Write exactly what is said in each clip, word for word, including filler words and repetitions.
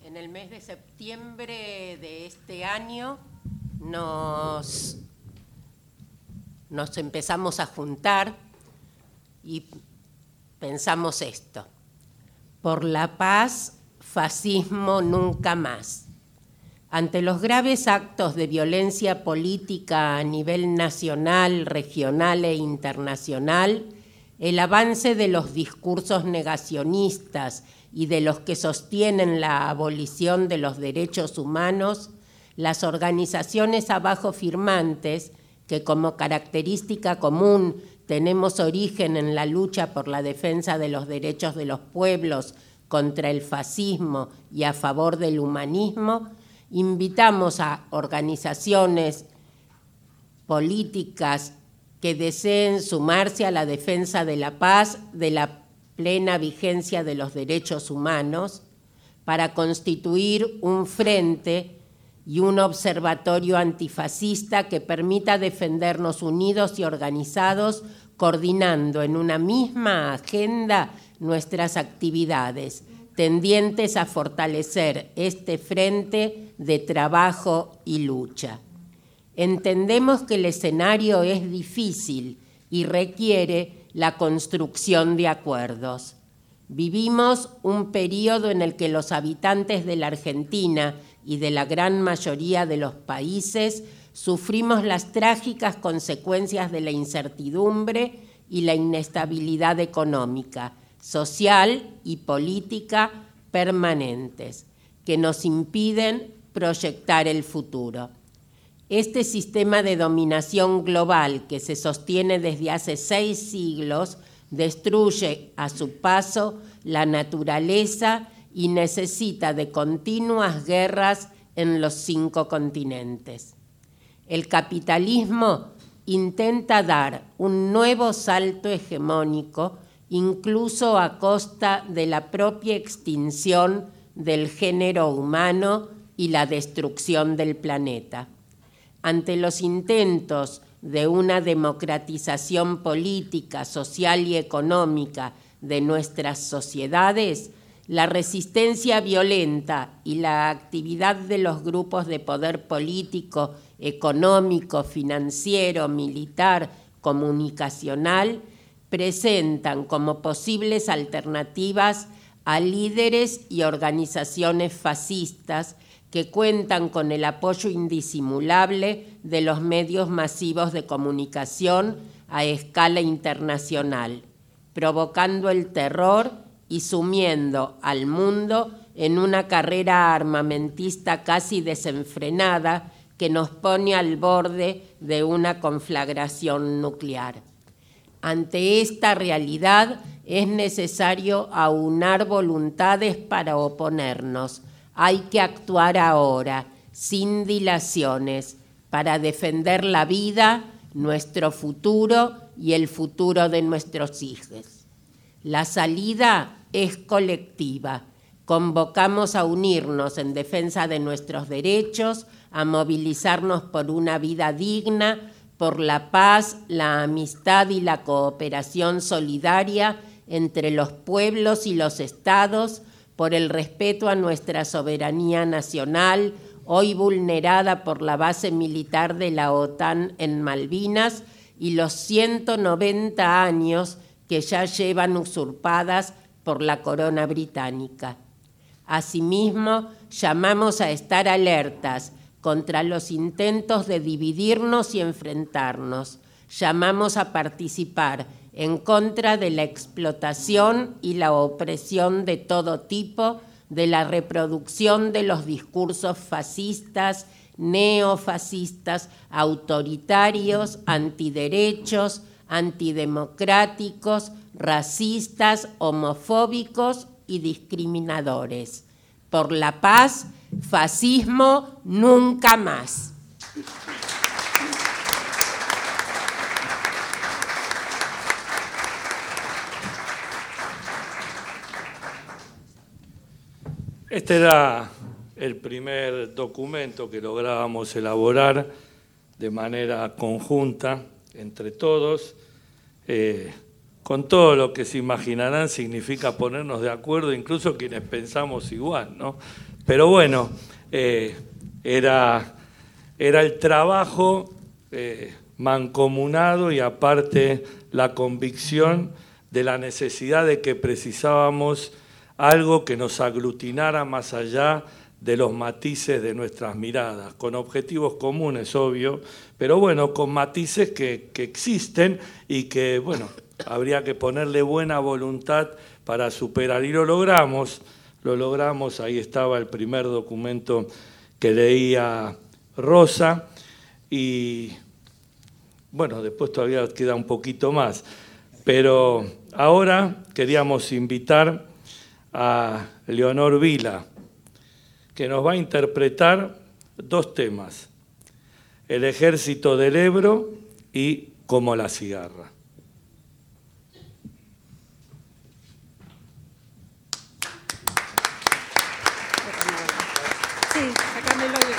En el mes de septiembre de este año nos, nos empezamos a juntar y pensamos esto: por la paz, fascismo nunca más. Ante los graves actos de violencia política a nivel nacional, regional e internacional, el avance de los discursos negacionistas y de los que sostienen la abolición de los derechos humanos, las organizaciones abajo firmantes, que como característica común tenemos origen en la lucha por la defensa de los derechos de los pueblos contra el fascismo y a favor del humanismo, invitamos a organizaciones políticas que deseen sumarse a la defensa de la paz, de la plena vigencia de los derechos humanos, para constituir un frente y un observatorio antifascista que permita defendernos unidos y organizados, coordinando en una misma agenda nuestras actividades, tendientes a fortalecer este frente de trabajo y lucha. Entendemos que el escenario es difícil y requiere la construcción de acuerdos. Vivimos un periodo en el que los habitantes de la Argentina y de la gran mayoría de los países sufrimos las trágicas consecuencias de la incertidumbre y la inestabilidad económica, social y política permanentes, que nos impiden proyectar el futuro. Este sistema de dominación global que se sostiene desde hace seis siglos destruye a su paso la naturaleza y necesita de continuas guerras en los cinco continentes. El capitalismo intenta dar un nuevo salto hegemónico, incluso a costa de la propia extinción del género humano y la destrucción del planeta. Ante los intentos de una democratización política, social y económica de nuestras sociedades, la resistencia violenta y la actividad de los grupos de poder político, económico, financiero, militar, comunicacional, presentan como posibles alternativas a líderes y organizaciones fascistas que cuentan con el apoyo indisimulable de los medios masivos de comunicación a escala internacional, provocando el terror y sumiendo al mundo en una carrera armamentista casi desenfrenada que nos pone al borde de una conflagración nuclear. Ante esta realidad es necesario aunar voluntades para oponernos. Hay que actuar ahora, sin dilaciones, para defender la vida, nuestro futuro y el futuro de nuestros hijos. La salida es colectiva. Convocamos a unirnos en defensa de nuestros derechos, a movilizarnos por una vida digna, por la paz, la amistad y la cooperación solidaria entre los pueblos y los estados, por el respeto a nuestra soberanía nacional, hoy vulnerada por la base militar de la OTAN en Malvinas y los ciento noventa años que ya llevan usurpadas por la corona británica. Asimismo, llamamos a estar alertas contra los intentos de dividirnos y enfrentarnos. Llamamos a participar en contra de la explotación y la opresión de todo tipo, de la reproducción de los discursos fascistas, neofascistas, autoritarios, antiderechos, antidemocráticos, racistas, homofóbicos y discriminadores. Por la paz, fascismo nunca más. Este era el primer documento que lográbamos elaborar de manera conjunta entre todos. Eh, con todo lo que se imaginarán significa ponernos de acuerdo, incluso quienes pensamos igual, ¿no? Pero bueno, eh, era, era el trabajo eh, mancomunado y aparte la convicción de la necesidad de que precisábamos algo que nos aglutinara más allá de los matices de nuestras miradas, con objetivos comunes, obvio, pero bueno, con matices que, que existen y que, bueno, habría que ponerle buena voluntad para superar. Y lo logramos, lo logramos, ahí estaba el primer documento que leía Rosa, y bueno, después todavía queda un poquito más, pero ahora queríamos invitar a Leonor Vila, que nos va a interpretar dos temas, El ejército del Ebro y Como la cigarra. Sí, sacámelo yo.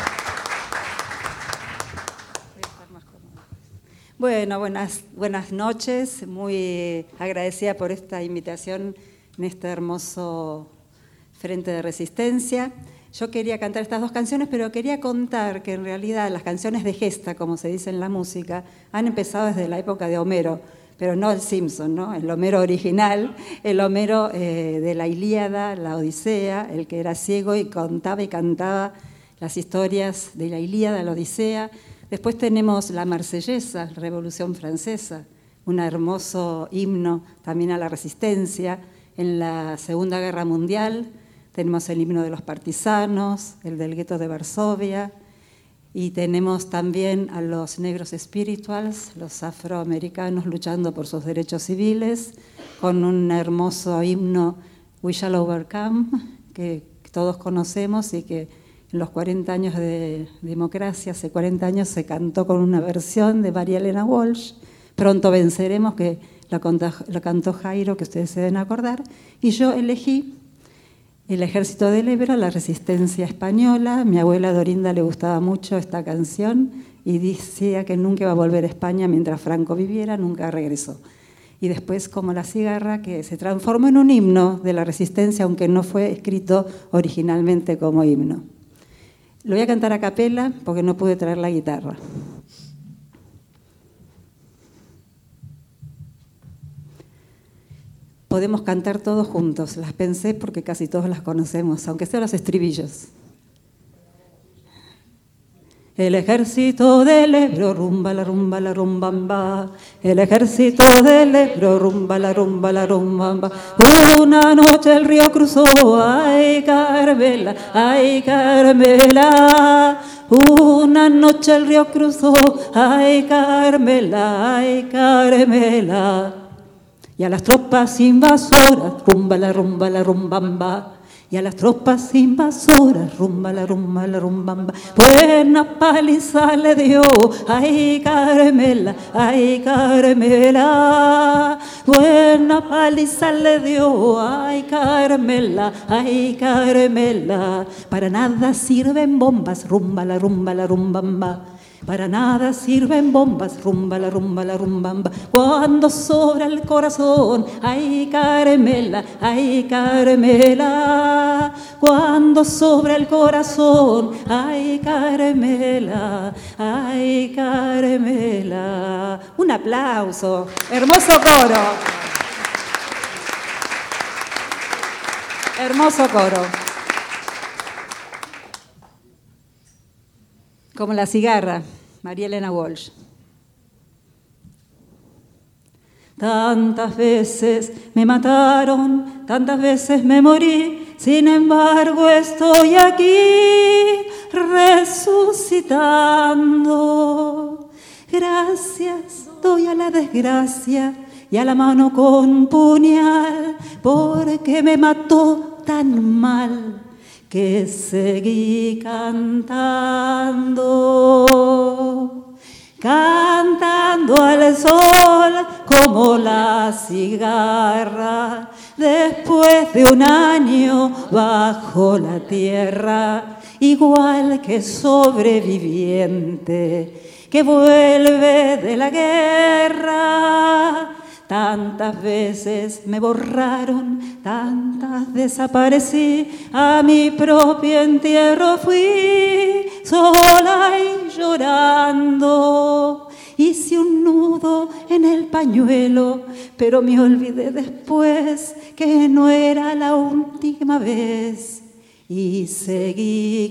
Bueno, buenas, buenas noches, muy agradecida por esta invitación en este hermoso Frente de Resistencia. Yo quería cantar estas dos canciones, pero quería contar que en realidad las canciones de gesta, como se dice en la música, han empezado desde la época de Homero, pero no el Simpson, ¿no? El Homero original, el Homero eh, de la Ilíada, la Odisea, el que era ciego y contaba y cantaba las historias de la Ilíada, la Odisea. Después tenemos la Marsellesa, la Revolución Francesa, un hermoso himno también a la resistencia. En la Segunda Guerra Mundial tenemos el himno de los partisanos, el del gueto de Varsovia, y tenemos también a los negros spirituals, los afroamericanos luchando por sus derechos civiles, con un hermoso himno, We Shall Overcome, que todos conocemos y que en los cuarenta años de democracia, hace cuarenta años, se cantó con una versión de María Elena Walsh, Pronto venceremos, que la cantó Jairo, que ustedes se deben acordar, y yo elegí El ejército del Ebro, la resistencia española. Mi abuela Dorinda le gustaba mucho esta canción y decía que nunca iba a volver a España mientras Franco viviera, nunca regresó. Y después Como la cigarra, que se transformó en un himno de la resistencia, aunque no fue escrito originalmente como himno. Lo voy a cantar a capela porque no pude traer la guitarra. Podemos cantar todos juntos, las pensé porque casi todos las conocemos, aunque sean los estribillos. El ejército del Ebro, rumba la rumba la rumbamba. El ejército del Ebro, rumba la rumba la rumbamba. Una noche el río cruzó, ay Carmela, ay Carmela. Una noche el río cruzó, ay Carmela, ay Carmela. Y a las tropas invasoras, rumba la rumba la rumbamba. Y a las tropas invasoras, rumba la rumba la rumbamba. Buena paliza le dio, ay Carmela, ay Carmela. Buena paliza le dio, ay Carmela, ay Carmela. Para nada sirven bombas, rumba la rumba la rumbamba. Para nada sirven bombas, rumba la rumba la rumbamba. Cuando sobra el corazón, ay Carmela, ay Carmela. Cuando sobra el corazón, ay Carmela, ay Carmela. Un aplauso, hermoso coro. Hermoso coro. Como la cigarra, María Elena Walsh. Tantas veces me mataron, tantas veces me morí, sin embargo estoy aquí resucitando. Gracias doy a la desgracia y a la mano con puñal, porque me mató tan mal que seguí cantando, cantando al sol como la cigarra, después de un año bajo la tierra, igual que sobreviviente que vuelve de la guerra. tantas veces me borraron, tantas desaparecí, a mi propio entierro fui, sola y llorando. Hice un nudo en el pañuelo, pero me olvidé después que no era la última vez. Y seguí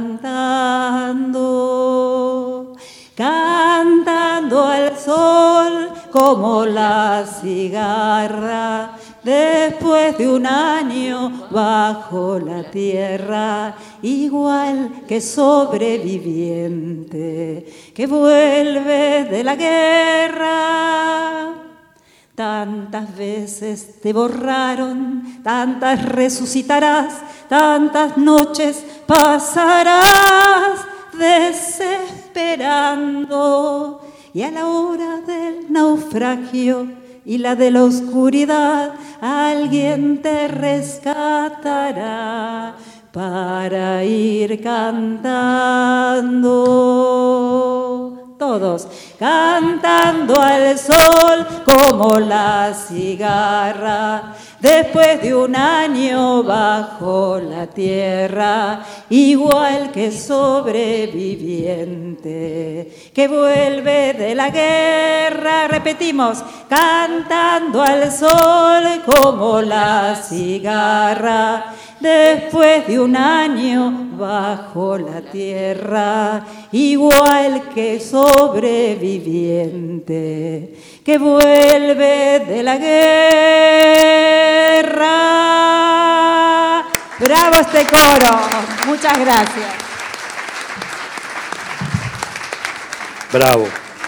cantando, cantando al sol como la cigarra, después de un año bajo la tierra, igual que sobreviviente que vuelve de la guerra. Tantas veces te borraron, tantas resucitarás, tantas noches pasarás desesperando, y a la hora del naufragio y la de la oscuridad, alguien te rescatará para ir cantando. Todos, cantando al sol como la cigarra, después de un año bajo la tierra, igual que sobreviviente que vuelve de la guerra. Repetimos, cantando al sol como la cigarra, después de un año bajo la tierra, igual que sobreviviente que vuelve de la guerra. ¡Bravo este coro! Muchas gracias. Bravo.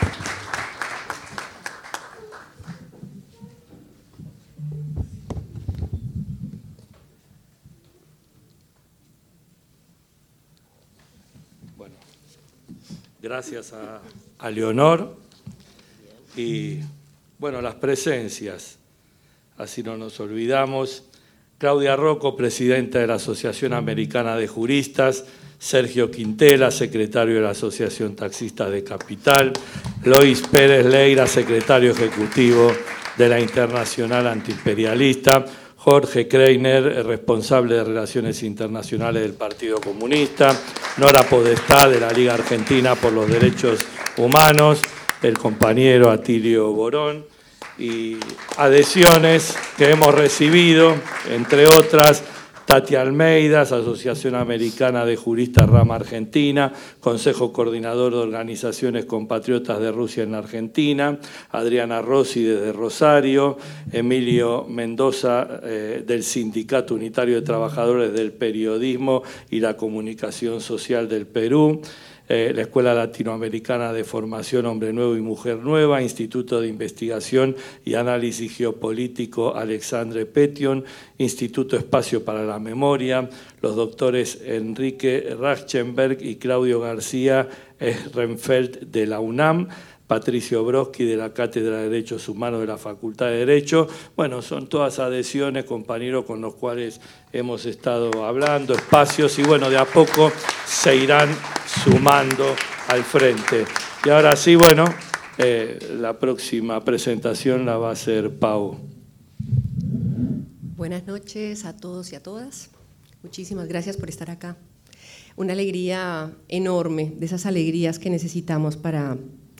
Gracias a, a Leonor y, bueno, las presencias, así no nos olvidamos. Claudia Rocco, presidenta de la Asociación Americana de Juristas, Sergio Quintela, secretario de la Asociación Taxista de Capital, Lois Pérez Leira, secretario ejecutivo de la Internacional Antiimperialista, Jorge Kreiner, responsable de Relaciones Internacionales del Partido Comunista, Nora Podestá, de la Liga Argentina por los Derechos Humanos, el compañero Atilio Borón, y adhesiones que hemos recibido, entre otras, Tati Almeida, Asociación Americana de Juristas Rama Argentina, Consejo Coordinador de Organizaciones Compatriotas de Rusia en la Argentina, Adriana Rossi desde Rosario, Emilio Mendoza eh, del Sindicato Unitario de Trabajadores del Periodismo y la Comunicación Social del Perú, Eh, la Escuela Latinoamericana de Formación Hombre Nuevo y Mujer Nueva, Instituto de Investigación y Análisis Geopolítico Alexandre Petion, Instituto Espacio para la Memoria, los doctores Enrique Rachtenberg y Claudio García Renfeld de la UNAM, Patricio Broski de la Cátedra de Derechos Humanos de la Facultad de Derecho. Bueno, son todas adhesiones, compañeros, con los cuales hemos estado hablando, espacios, y bueno, de a poco se irán sumando al frente. Y ahora sí, bueno, eh, la próxima presentación la va a hacer Pau. Buenas noches a todos y a todas. Muchísimas gracias por estar acá. Una alegría enorme, de esas alegrías que necesitamos para...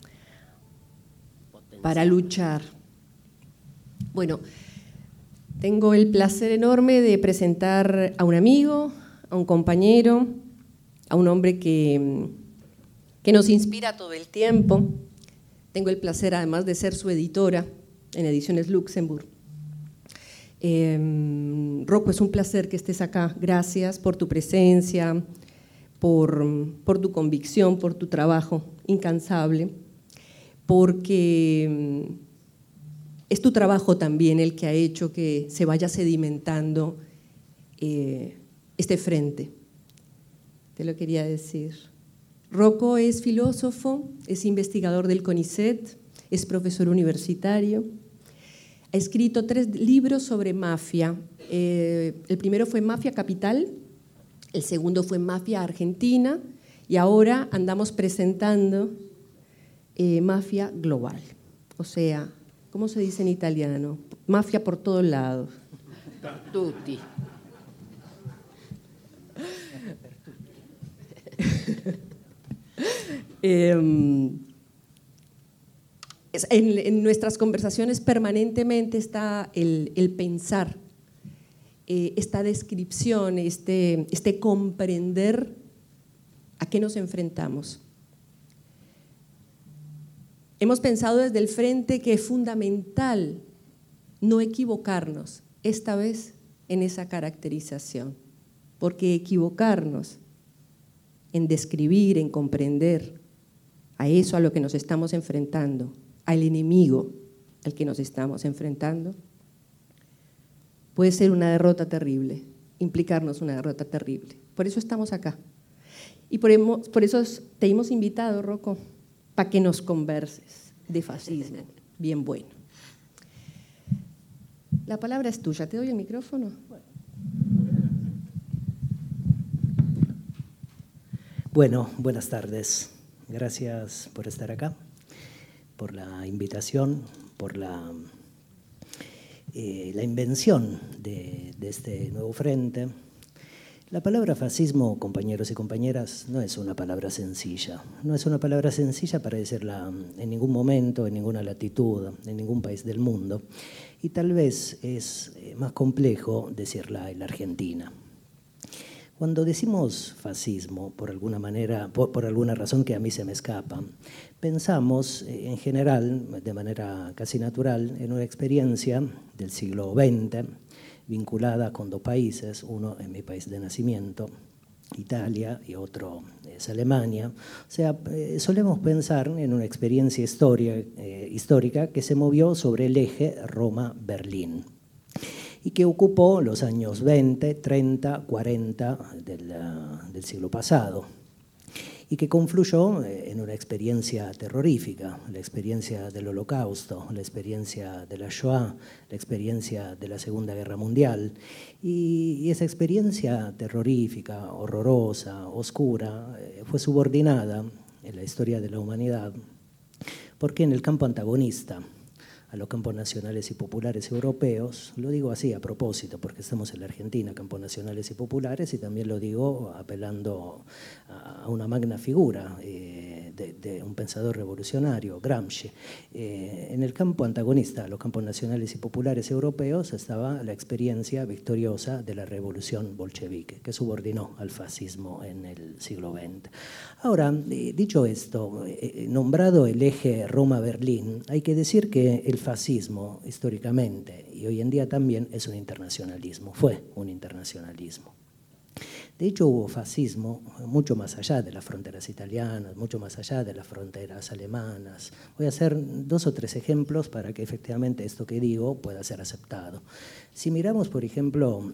para luchar. Bueno, tengo el placer enorme de presentar a un amigo, a un compañero, a un hombre que, que nos inspira todo el tiempo. Tengo el placer, además, de ser su editora en Ediciones Luxemburg. Eh, Rocco, es un placer que estés acá. Gracias por tu presencia, por, por tu convicción, por tu trabajo incansable, porque es tu trabajo también el que ha hecho que se vaya sedimentando eh, este frente. Te lo quería decir. Rocco es filósofo, es investigador del CONICET, es profesor universitario, ha escrito tres libros sobre mafia. Eh, el primero fue Mafia Capital, el segundo fue Mafia Argentina y ahora andamos presentando Eh, Mafia Global, o sea, ¿cómo se dice en italiano? Mafia por todos lados. Tutti. eh, en, en nuestras conversaciones permanentemente está el, el pensar, eh, esta descripción, este, este comprender a qué nos enfrentamos. Hemos pensado desde el frente que es fundamental no equivocarnos, esta vez en esa caracterización, porque equivocarnos en describir, en comprender a eso a lo que nos estamos enfrentando, al enemigo al que nos estamos enfrentando, puede ser una derrota terrible, implicarnos una derrota terrible. Por eso estamos acá. Y por, hemos, por eso te hemos invitado, Rocco, para que nos converses de fascismo, bien bueno. La palabra es tuya, ¿te doy el micrófono? Bueno, buenas tardes. Gracias por estar acá, por la invitación, por la, eh, la invención de, de este nuevo frente. La palabra fascismo, compañeros y compañeras, no es una palabra sencilla. No es una palabra sencilla para decirla en ningún momento, en ninguna latitud, en ningún país del mundo. Y tal vez es más complejo decirla en la Argentina. Cuando decimos fascismo, por alguna manera, por, por alguna razón que a mí se me escapa, pensamos en general, de manera casi natural, en una experiencia del siglo veinte, vinculada con dos países, uno en mi país de nacimiento, Italia, y otro es Alemania. O sea, eh, solemos pensar en una experiencia historia, eh, histórica que se movió sobre el eje Roma-Berlín y que ocupó los años veinte, treinta, cuarenta del, uh, del siglo pasado, y que confluyó en una experiencia terrorífica, la experiencia del Holocausto, la experiencia de la Shoah, la experiencia de la Segunda Guerra Mundial. Y, y esa experiencia terrorífica, horrorosa, oscura, eh, fue subordinada en la historia de la humanidad, porque en el campo antagonista a los campos nacionales y populares europeos, lo digo así a propósito, porque estamos en la Argentina, campos nacionales y populares, y también lo digo apelando a una magna figura eh, de, de un pensador revolucionario, Gramsci. Eh, en el campo antagonista a los campos nacionales y populares europeos estaba la experiencia victoriosa de la revolución bolchevique, que subordinó al fascismo en el siglo veinte. Ahora, eh, dicho esto, eh, nombrado el eje Roma-Berlín, hay que decir que el fascismo históricamente y hoy en día también es un internacionalismo, fue un internacionalismo. De hecho, hubo fascismo mucho más allá de las fronteras italianas, mucho más allá de las fronteras alemanas. Voy a hacer dos o tres ejemplos para que efectivamente esto que digo pueda ser aceptado. Si miramos, por ejemplo,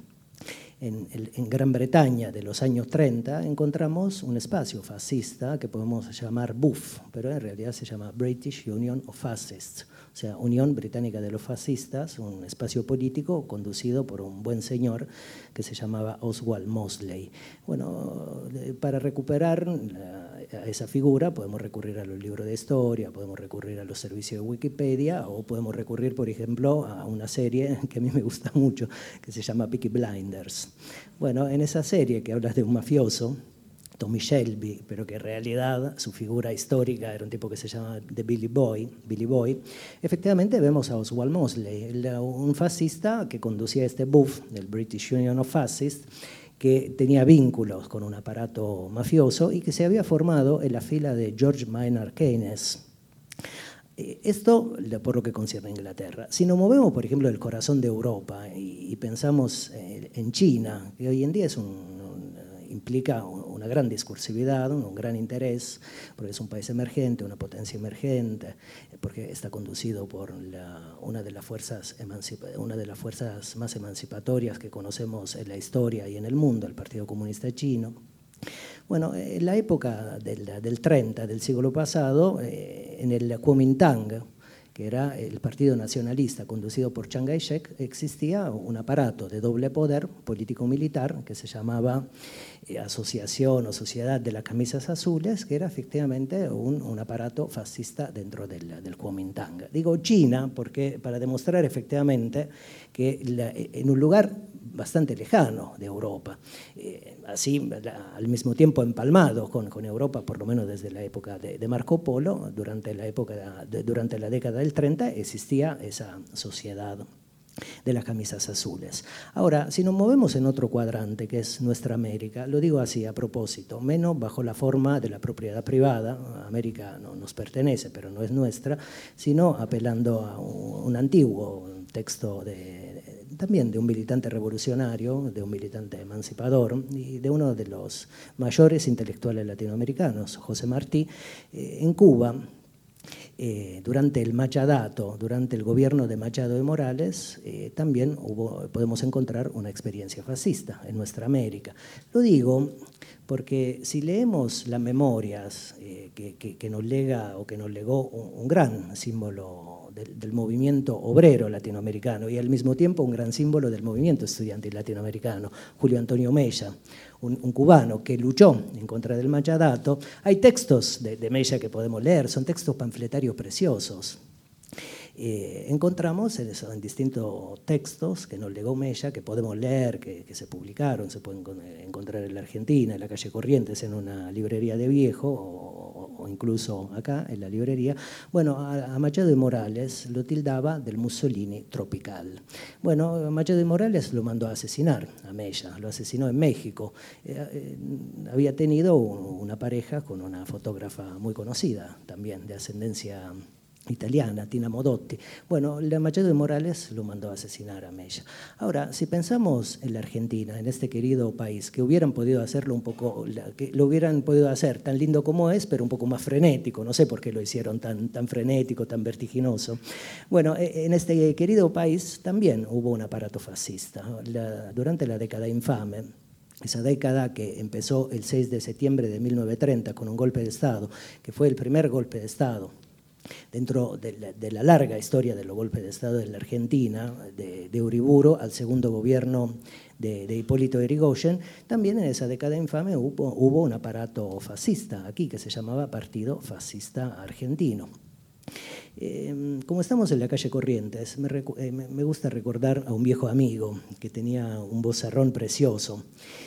En, en Gran Bretaña de los años treinta encontramos un espacio fascista que podemos llamar B U F, pero en realidad se llama British Union of Fascists, o sea, Unión Británica de los Fascistas, un espacio político conducido por un buen señor que se llamaba Oswald Mosley. Bueno, para recuperar a esa figura podemos recurrir a los libros de historia, podemos recurrir a los servicios de Wikipedia o podemos recurrir, por ejemplo, a una serie que a mí me gusta mucho, que se llama Peaky Blinders. Bueno, en esa serie que habla de un mafioso, Tommy Shelby, pero que en realidad su figura histórica era un tipo que se llama The Billy Boy, Billy Boy, efectivamente vemos a Oswald Mosley, un fascista que conducía este B U F, el British Union of Fascists, que tenía vínculos con un aparato mafioso y que se había formado en la fila de George Maynard Keynes. Esto por lo que concierne a Inglaterra. Si nos movemos, por ejemplo, del corazón de Europa y, y pensamos en China, que hoy en día es un, un, implica una gran discursividad, un, un gran interés, porque es un país emergente, una potencia emergente, porque está conducido por la, una, de las fuerzas una de las fuerzas más emancipatorias que conocemos en la historia y en el mundo, el Partido Comunista Chino. Bueno, en la época del, del treinta del siglo pasado, eh, en el Kuomintang, que era el Partido Nacionalista conducido por Chiang Kai-shek, existía un aparato de doble poder político-militar que se llamaba eh, Asociación o Sociedad de las Camisas Azules, que era efectivamente un, un aparato fascista dentro del, del Kuomintang. Digo China porque para demostrar efectivamente que la, en un lugar bastante lejano de Europa, eh, así la, al mismo tiempo empalmado con, con Europa, por lo menos desde la época de, de Marco Polo, durante la, época de, durante la década del treinta existía esa sociedad de las camisas azules. Ahora, si nos movemos en otro cuadrante, que es nuestra América, lo digo así a propósito, menos bajo la forma de la propiedad privada, América no nos pertenece, pero no es nuestra, sino apelando a un, un antiguo texto de, de, también de un militante revolucionario, de un militante emancipador y de uno de los mayores intelectuales latinoamericanos, José Martí, eh, en Cuba. Eh, durante el Machadato, durante el gobierno de Machado de Morales, eh, también hubo, podemos encontrar una experiencia fascista en nuestra América. Lo digo porque si leemos las memorias eh, que, que, que nos lega o que nos legó un, un gran símbolo del, del movimiento obrero latinoamericano y al mismo tiempo un gran símbolo del movimiento estudiantil latinoamericano, Julio Antonio Mella, Un, un cubano que luchó en contra del Machadato. Hay textos de, de Mella que podemos leer, son textos panfletarios preciosos. Eh, encontramos en, eso, en distintos textos que nos legó Mella, que podemos leer, que, que se publicaron, se pueden encontrar en la Argentina, en la calle Corrientes, en una librería de viejo, o, o incluso acá, en la librería. Bueno, a, a Machado de Morales lo tildaba del Mussolini tropical. Bueno, Machado de Morales lo mandó a asesinar a Mella, lo asesinó en México. Eh, eh, había tenido una pareja con una fotógrafa muy conocida, también de ascendencia italiana, Tina Modotti. Bueno, Machado de Morales lo mandó a asesinar a Mella. Ahora, si pensamos en la Argentina, en este querido país, que hubieran podido hacerlo un poco, que lo hubieran podido hacer tan lindo como es, pero un poco más frenético, no sé por qué lo hicieron tan, tan frenético, tan vertiginoso. Bueno, en este querido país también hubo un aparato fascista. La, durante la década infame, esa década que empezó el seis de septiembre de mil novecientos treinta con un golpe de Estado, que fue el primer golpe de Estado dentro de la, de la larga historia de los golpes de Estado en la Argentina, de, de Uriburu al segundo gobierno de, de Hipólito Yrigoyen, también en esa década infame hubo, hubo un aparato fascista aquí que se llamaba Partido Fascista Argentino. Eh, como estamos en la calle Corrientes, me, eh, me gusta recordar a un viejo amigo que tenía un vozarrón precioso.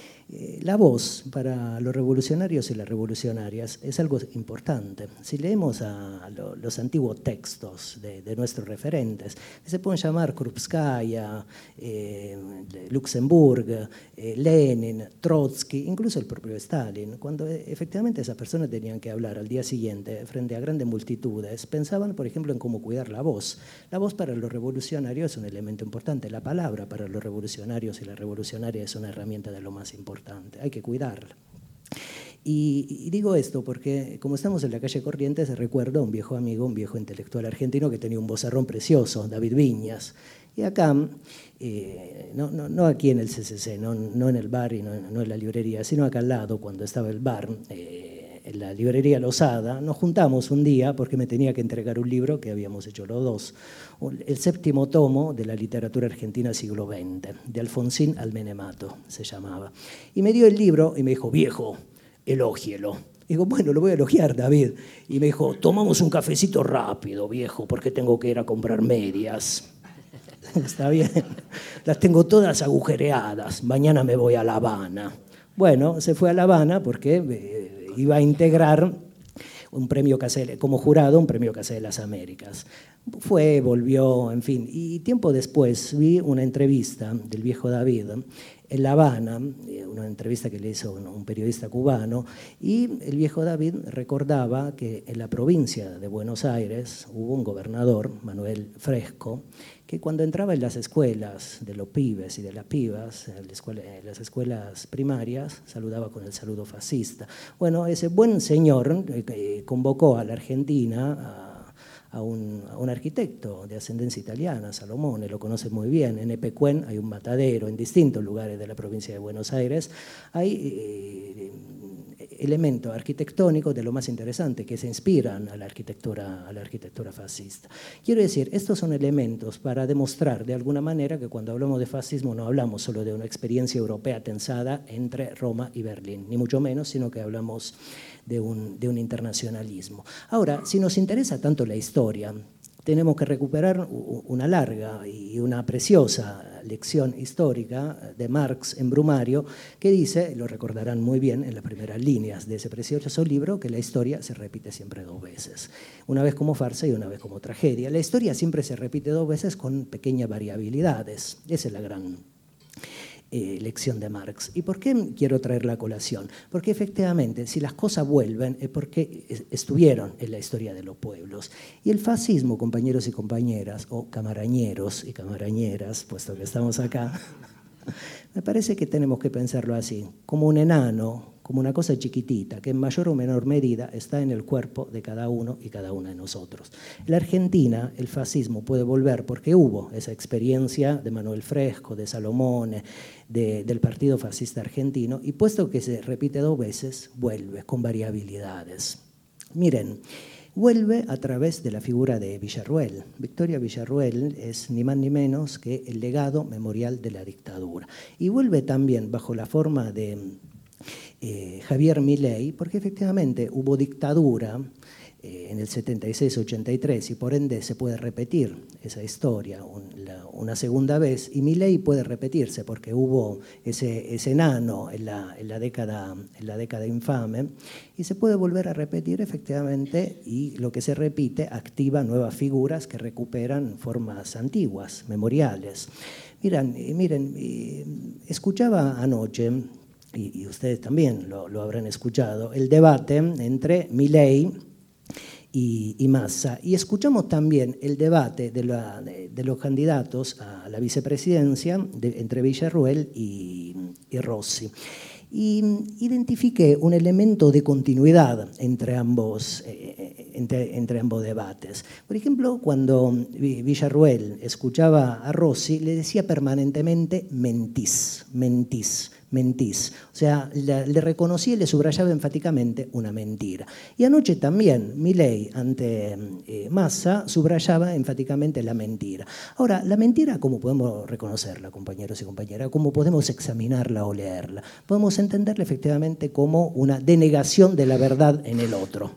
La voz para los revolucionarios y las revolucionarias es algo importante. Si leemos a los antiguos textos de, de nuestros referentes, que se pueden llamar Krupskaya, eh, Luxemburg, eh, Lenin, Trotsky, incluso el propio Stalin, cuando efectivamente esas personas tenían que hablar al día siguiente frente a grandes multitudes, pensaban, por ejemplo, en cómo cuidar la voz. La voz para los revolucionarios es un elemento importante, la palabra para los revolucionarios y las revolucionarias es una herramienta de lo más importante. Hay que cuidarla. Y, y digo esto porque, como estamos en la calle Corrientes, recuerdo a un viejo amigo, un viejo intelectual argentino que tenía un vozarrón precioso, David Viñas. Y acá, eh, no, no, no aquí en el C C C, no, no en el bar y no, no en la librería, sino acá al lado, cuando estaba el bar, eh, en la librería Losada, nos juntamos un día porque me tenía que entregar un libro que habíamos hecho los dos, el séptimo tomo de la literatura argentina siglo veinte, de Alfonsín Almenemato se llamaba. Y me dio el libro y me dijo, viejo, elógielo. Digo, bueno, lo voy a elogiar, David. Y me dijo, tomamos un cafecito rápido, viejo, porque tengo que ir a comprar medias. Está bien, las tengo todas agujereadas, mañana me voy a La Habana. Bueno, se fue a La Habana porque eh, iba a integrar un premio Casella, como jurado, un premio Casella de las Américas. Fue, volvió, en fin. Y tiempo después vi una entrevista del viejo David en La Habana, una entrevista que le hizo un periodista cubano, y el viejo David recordaba que en la provincia de Buenos Aires hubo un gobernador, Manuel Fresco, que cuando entraba en las escuelas de los pibes y de las pibas, en las escuelas primarias, saludaba con el saludo fascista. Bueno, ese buen señor eh, convocó a la Argentina a A un, a un arquitecto de ascendencia italiana, Salomone, lo conoce muy bien. En Epecuén hay un matadero, en distintos lugares de la provincia de Buenos Aires hay eh, elementos arquitectónicos de lo más interesante que se inspiran a la arquitectura, a la arquitectura fascista. Quiero decir, estos son elementos para demostrar de alguna manera que cuando hablamos de fascismo no hablamos solo de una experiencia europea tensada entre Roma y Berlín, ni mucho menos, sino que hablamos de un, de un internacionalismo. Ahora, si nos interesa tanto la historia, tenemos que recuperar una larga y una preciosa lección histórica de Marx en Brumario, que dice, lo recordarán muy bien en las primeras líneas de ese precioso libro, que la historia se repite siempre dos veces, una vez como farsa y una vez como tragedia. La historia siempre se repite dos veces con pequeñas variabilidades. Esa es la gran Eh, lección de Marx. ¿Y por qué quiero traer la colación? Porque efectivamente, si las cosas vuelven, es porque estuvieron en la historia de los pueblos. Y el fascismo, compañeros y compañeras, o camarañeros y camarañeras, puesto que estamos acá, me parece que tenemos que pensarlo así, como un enano, como una cosa chiquitita, que en mayor o menor medida está en el cuerpo de cada uno y cada una de nosotros. En la Argentina, el fascismo puede volver porque hubo esa experiencia de Manuel Fresco, de Salomone, de, del Partido Fascista Argentino, y puesto que se repite dos veces, vuelve con variabilidades. Miren, vuelve a través de la figura de Villarruel. Victoria Villarruel es ni más ni menos que el legado memorial de la dictadura. Y vuelve también bajo la forma de Eh, Javier Milei, porque efectivamente hubo dictadura eh, en el setenta y seis ochenta y tres y por ende se puede repetir esa historia un, la, una segunda vez, y Milei puede repetirse porque hubo ese, ese enano en la, en, la década, en la década infame, y se puede volver a repetir efectivamente, y lo que se repite activa nuevas figuras que recuperan formas antiguas, memoriales. Miren, miren escuchaba anoche, y ustedes también lo, lo habrán escuchado, el debate entre Milei y, y Massa. Y escuchamos también el debate de, la, de, de los candidatos a la vicepresidencia de, entre Villarruel y, y Rossi. Y identifiqué un elemento de continuidad entre ambos, eh, entre, entre ambos debates. Por ejemplo, cuando Villarruel escuchaba a Rossi, le decía permanentemente mentís, mentís, mentís. O sea, le, le reconocía y le subrayaba enfáticamente una mentira. Y anoche también Milei ante eh, Massa subrayaba enfáticamente la mentira. Ahora, la mentira, ¿cómo podemos reconocerla, compañeros y compañeras? ¿Cómo podemos examinarla o leerla? Podemos entenderla efectivamente como una denegación de la verdad en el otro.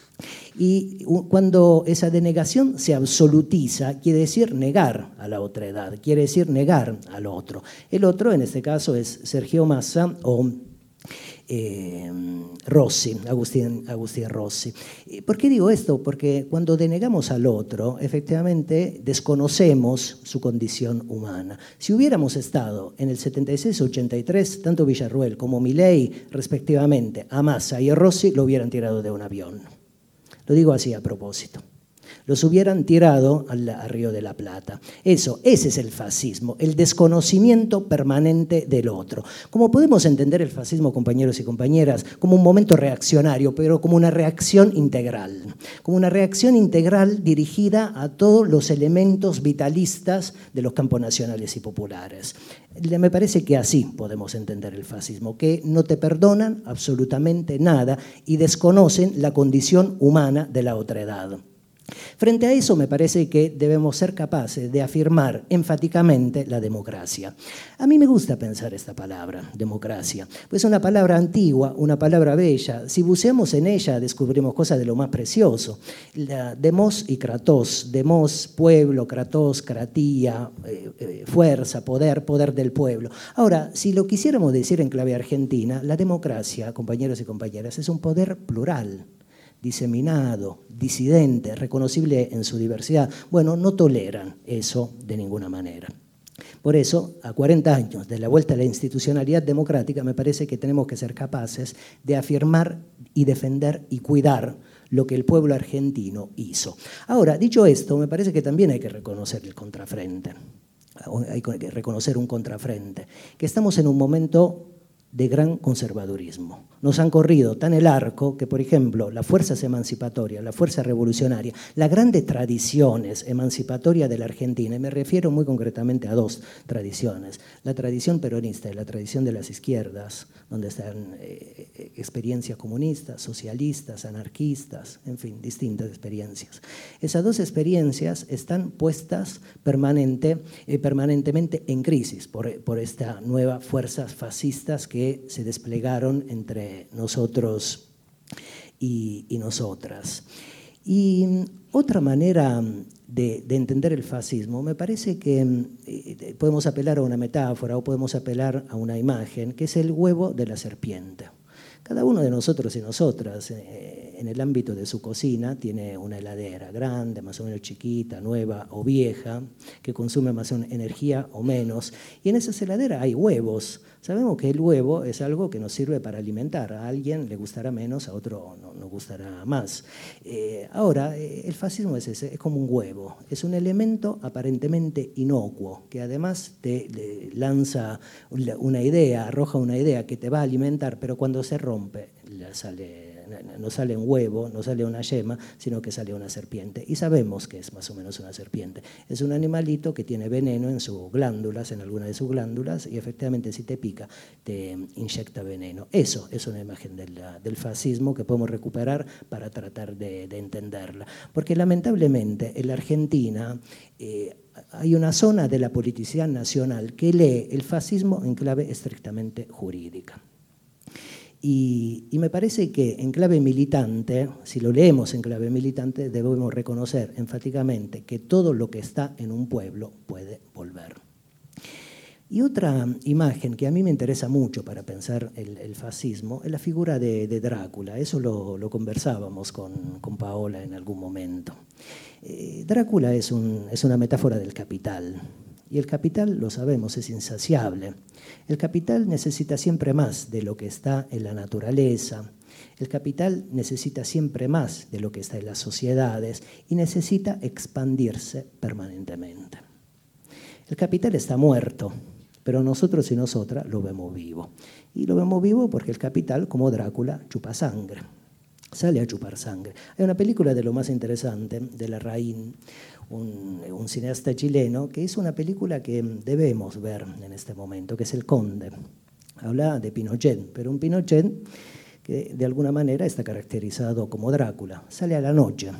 Y cuando esa denegación se absolutiza, quiere decir negar a la otredad, quiere decir negar al otro. El otro, en este caso, es Sergio Massa o eh, Rossi, Agustín, Agustín Rossi. ¿Por qué digo esto? Porque cuando denegamos al otro, efectivamente desconocemos su condición humana. Si hubiéramos estado en el setenta y seis ochenta y tres, tanto Villarruel como Milei, respectivamente, a Massa y a Rossi, lo hubieran tirado de un avión. Lo digo así a propósito. Los hubieran tirado al, al Río de la Plata. Eso, ese es el fascismo, el desconocimiento permanente del otro. Como podemos entender el fascismo, compañeros y compañeras, como un momento reaccionario, pero como una reacción integral. Como una reacción integral dirigida a todos los elementos vitalistas de los campos nacionales y populares. Me parece que así podemos entender el fascismo, que no te perdonan absolutamente nada y desconocen la condición humana de la otredad. Frente a eso, me parece que debemos ser capaces de afirmar enfáticamente la democracia. A mí me gusta pensar esta palabra, democracia, pues es una palabra antigua, una palabra bella. Si buceamos en ella, descubrimos cosas de lo más precioso. La demos y kratos, demos, pueblo, kratos, kratía, eh, eh, fuerza, poder, poder del pueblo. Ahora, si lo quisiéramos decir en clave argentina, la democracia, compañeros y compañeras, es un poder plural, diseminado, disidente, reconocible en su diversidad. Bueno, no toleran eso de ninguna manera. Por eso, a cuarenta años de la vuelta a la institucionalidad democrática, me parece que tenemos que ser capaces de afirmar y defender y cuidar lo que el pueblo argentino hizo. Ahora, dicho esto, me parece que también hay que reconocer el contrafrente. Hay que reconocer un contrafrente, que estamos en un momento de gran conservadurismo. Nos han corrido tan el arco que, por ejemplo, las fuerzas emancipatorias, la fuerza revolucionaria, las grandes tradiciones emancipatorias de la Argentina, y me refiero muy concretamente a dos tradiciones, la tradición peronista y la tradición de las izquierdas, donde están eh, experiencias comunistas, socialistas, anarquistas, en fin, distintas experiencias. Esas dos experiencias están puestas permanente, eh, permanentemente en crisis por, por estas nuevas fuerzas fascistas que se desplegaron entre nosotros y, y nosotras. Y otra manera de, de entender el fascismo, me parece que eh, podemos apelar a una metáfora o podemos apelar a una imagen, que es el huevo de la serpiente. Cada uno de nosotros y nosotras, eh, en el ámbito de su cocina, tiene una heladera grande, más o menos chiquita, nueva o vieja, que consume más energía o menos. Y en esa heladera hay huevos. Sabemos que el huevo es algo que nos sirve para alimentar. A alguien le gustará menos, a otro no, no gustará más. Eh, ahora, eh, el fascismo es, ese, es como un huevo. Es un elemento aparentemente inocuo, que además te, te lanza una idea, arroja una idea que te va a alimentar, pero cuando se rompe, sale, no sale un huevo, no sale una yema, sino que sale una serpiente. Y sabemos que es más o menos una serpiente. Es un animalito que tiene veneno en sus glándulas, en alguna de sus glándulas, y efectivamente si te pica, te inyecta veneno. Eso es una imagen del, del fascismo que podemos recuperar para tratar de, de entenderla. Porque lamentablemente en la Argentina eh, hay una zona de la politicidad nacional que lee el fascismo en clave estrictamente jurídica. Y, y me parece que en clave militante, si lo leemos en clave militante, debemos reconocer enfáticamente que todo lo que está en un pueblo puede volver. Y otra imagen que a mí me interesa mucho para pensar el, el fascismo es la figura de, de Drácula. Eso lo, lo conversábamos con, con Paola en algún momento. Eh, Drácula es, un, es una metáfora del capital. Y el capital, lo sabemos, es insaciable. El capital necesita siempre más de lo que está en la naturaleza. El capital necesita siempre más de lo que está en las sociedades y necesita expandirse permanentemente. El capital está muerto, pero nosotros y nosotras lo vemos vivo. Y lo vemos vivo porque el capital, como Drácula, chupa sangre. Sale a chupar sangre. Hay una película de lo más interesante, de Larraín, un, un cineasta chileno, que hizo una película que debemos ver en este momento, que es El Conde. Habla de Pinochet, pero un Pinochet que de alguna manera está caracterizado como Drácula. Sale a la noche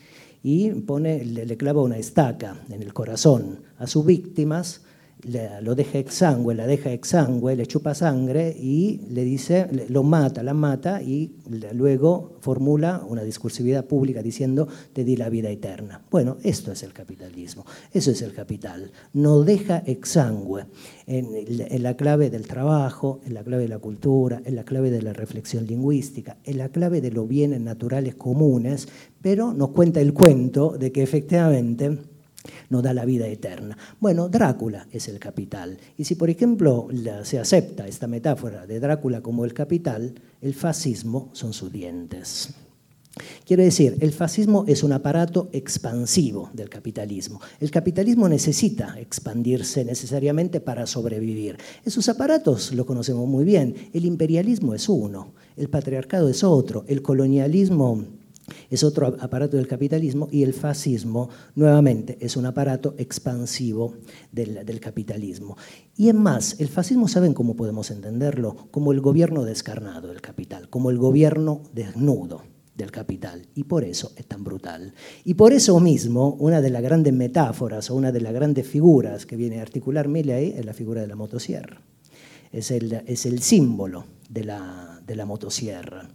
y pone, le, le clava una estaca en el corazón a sus víctimas, le, lo deja exangüe, la deja exangüe, le chupa sangre y le dice, le, lo mata, la mata y le, luego formula una discursividad pública diciendo te di la vida eterna. Bueno, esto es el capitalismo, eso es el capital. No deja exangüe en, en la clave del trabajo, en la clave de la cultura, en la clave de la reflexión lingüística, en la clave de los bienes naturales comunes, pero nos cuenta el cuento de que efectivamente nos da la vida eterna. Bueno, Drácula es el capital. Y si, por ejemplo, la, se acepta esta metáfora de Drácula como el capital, el fascismo son sus dientes. Quiero decir, el fascismo es un aparato expansivo del capitalismo. El capitalismo necesita expandirse necesariamente para sobrevivir. Esos aparatos lo conocemos muy bien. El imperialismo es uno, el patriarcado es otro, el colonialismo es otro aparato del capitalismo y el fascismo, nuevamente, es un aparato expansivo del, del capitalismo. Y en más, el fascismo, ¿saben cómo podemos entenderlo? Como el gobierno descarnado del capital, como el gobierno desnudo del capital, y por eso es tan brutal. Y por eso mismo, una de las grandes metáforas o una de las grandes figuras que viene a articular Milei es la figura de la motosierra. Es el, es el símbolo de la, de la motosierra.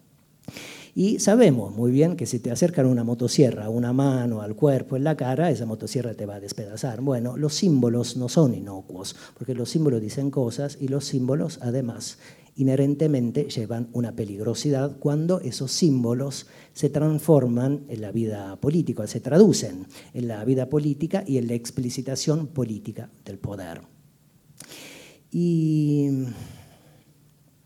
Y sabemos muy bien que si te acercan una motosierra a una mano, al cuerpo, en la cara, esa motosierra te va a despedazar. Bueno, los símbolos no son inocuos, porque los símbolos dicen cosas y los símbolos, además, inherentemente llevan una peligrosidad cuando esos símbolos se transforman en la vida política, se traducen en la vida política y en la explicitación política del poder. Y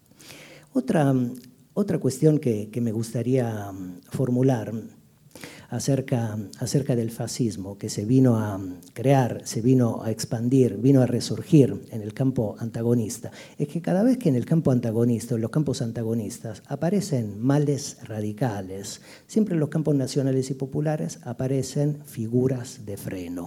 otra... Otra cuestión que, que me gustaría formular acerca, acerca del fascismo que se vino a crear, se vino a expandir, vino a resurgir en el campo antagonista, es que cada vez que en el campo antagonista, en los campos antagonistas, aparecen males radicales, siempre en los campos nacionales y populares aparecen figuras de freno.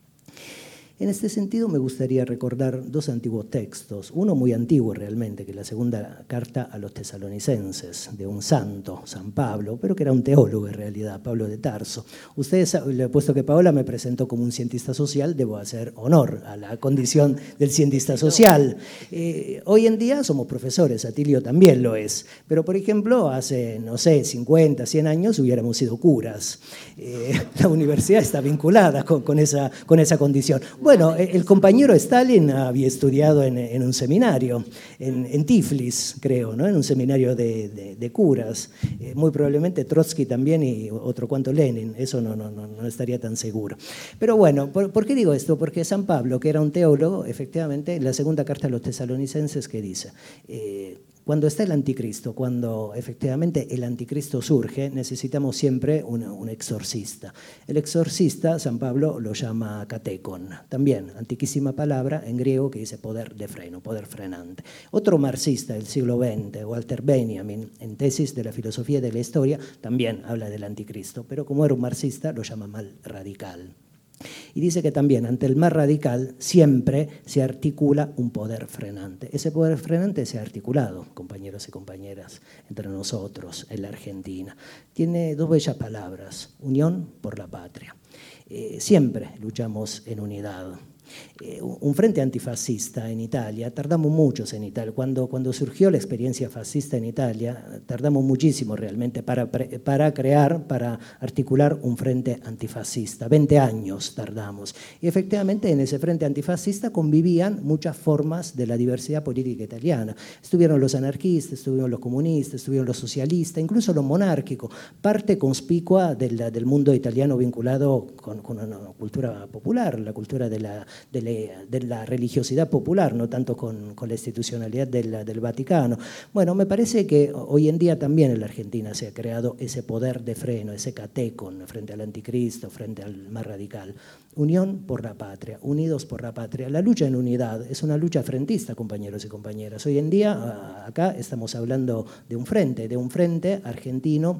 En este sentido me gustaría recordar dos antiguos textos, uno muy antiguo realmente, que es la segunda carta a los tesalonicenses, de un santo, San Pablo, pero que era un teólogo en realidad, Pablo de Tarso. Ustedes, puesto que Paola me presentó como un cientista social, debo hacer honor a la condición del cientista social. Eh, hoy en día somos profesores, Atilio también lo es, pero por ejemplo hace, no sé, cincuenta, cien años hubiéramos sido curas. Eh, la universidad está vinculada con, con, esa, con esa condición. Bueno, el compañero Stalin había estudiado en, en un seminario, en, en Tiflis, creo, ¿no? En un seminario de, de, de curas. Eh, muy probablemente Trotsky también y otro cuanto Lenin, eso no, no, no, no estaría tan seguro. Pero bueno, ¿por, ¿por qué digo esto? Porque San Pablo, que era un teólogo, efectivamente, en la segunda carta a los tesalonicenses, ¿qué dice? Eh, Cuando está el anticristo, cuando efectivamente el anticristo surge, necesitamos siempre un, un exorcista. El exorcista, San Pablo lo llama katekon, también antiquísima palabra en griego que dice poder de freno, poder frenante. Otro marxista del siglo veinte, Walter Benjamin, en Tesis de la filosofía de la historia, también habla del anticristo, pero como era un marxista lo llama mal radical. Y dice que también ante el mal radical siempre se articula un poder frenante. Ese poder frenante se ha articulado, compañeros y compañeras, entre nosotros en la Argentina. Tiene dos bellas palabras, unión por la patria. Eh, siempre luchamos en unidad. Eh, un frente antifascista en Italia, tardamos muchos en Italia, cuando, cuando surgió la experiencia fascista en Italia, tardamos muchísimo realmente para, para crear, para articular un frente antifascista, veinte años tardamos. Y efectivamente en ese frente antifascista convivían muchas formas de la diversidad política italiana. Estuvieron los anarquistas, estuvieron los comunistas, estuvieron los socialistas, incluso los monárquicos, parte conspicua del, del mundo italiano vinculado con, con una cultura popular, la cultura de la De la, de la religiosidad popular, no tanto con, con la institucionalidad del, del Vaticano. Bueno, me parece que hoy en día también en la Argentina se ha creado ese poder de freno, ese katekon frente al anticristo, frente al más radical. Unión por la patria, unidos por la patria. La lucha en unidad es una lucha frentista, compañeros y compañeras. Hoy en día, acá estamos hablando de un frente, de un frente argentino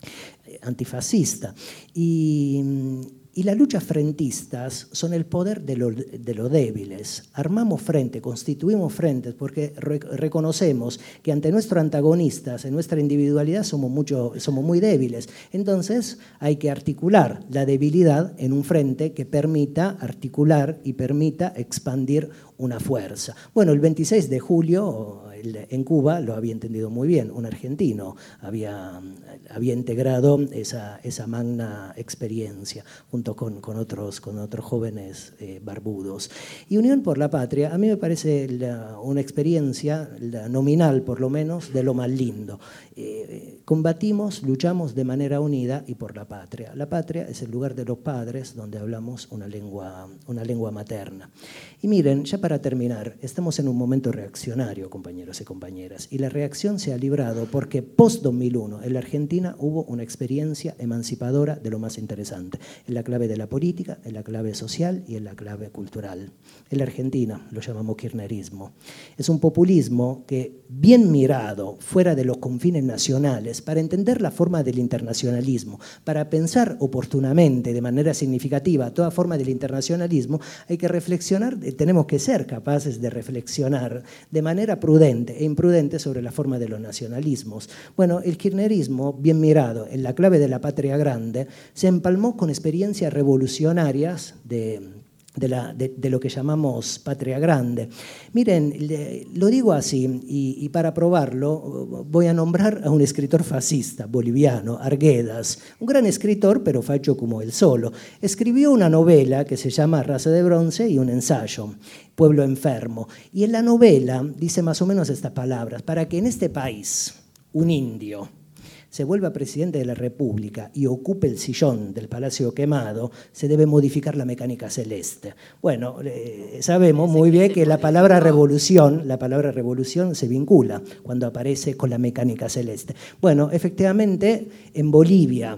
antifascista. Y... Y las luchas frentistas son el poder de los de lo débiles. Armamos frente, constituimos frentes porque re, reconocemos que ante nuestros antagonistas, en nuestra individualidad, somos, mucho, somos muy débiles. Entonces hay que articular la debilidad en un frente que permita articular y permita expandir una fuerza. Bueno, el veintiséis de julio en Cuba lo había entendido muy bien, un argentino había, había integrado esa, esa magna experiencia junto con, con, otros, con otros jóvenes eh, barbudos. Y Unión por la Patria a mí me parece la, una experiencia, la nominal por lo menos, de lo más lindo. Eh, combatimos, luchamos de manera unida y por la patria. La patria es el lugar de los padres donde hablamos una lengua, una lengua materna. Y miren, ya para terminar, estamos en un momento reaccionario, compañeros y compañeras, y la reacción se ha librado porque post dos mil uno en la Argentina hubo una experiencia emancipadora de lo más interesante, en la clave de la política, en la clave social y en la clave cultural. En la Argentina lo llamamos kirchnerismo. Es un populismo que, bien mirado, fuera de los confines nacionales, para entender la forma del internacionalismo, para pensar oportunamente, de manera significativa, toda forma del internacionalismo, hay que reflexionar, tenemos que ser capaces de reflexionar de manera prudente e imprudente sobre la forma de los nacionalismos. Bueno, el kirchnerismo, bien mirado, en la clave de la patria grande, se empalmó con experiencias revolucionarias de... De, la, de, de lo que llamamos patria grande. Miren, le, lo digo así, y, y para probarlo voy a nombrar a un escritor fascista boliviano, Arguedas, un gran escritor, pero facho como él solo. Escribió una novela que se llama Raza de Bronce y un ensayo, Pueblo Enfermo. Y en la novela dice más o menos estas palabras: para que en este país un indio se vuelva presidente de la República y ocupe el sillón del Palacio Quemado, se debe modificar la mecánica celeste. Bueno, eh, sabemos muy bien que la palabra revolución, la palabra revolución se vincula cuando aparece con la mecánica celeste. Bueno, efectivamente, en Bolivia,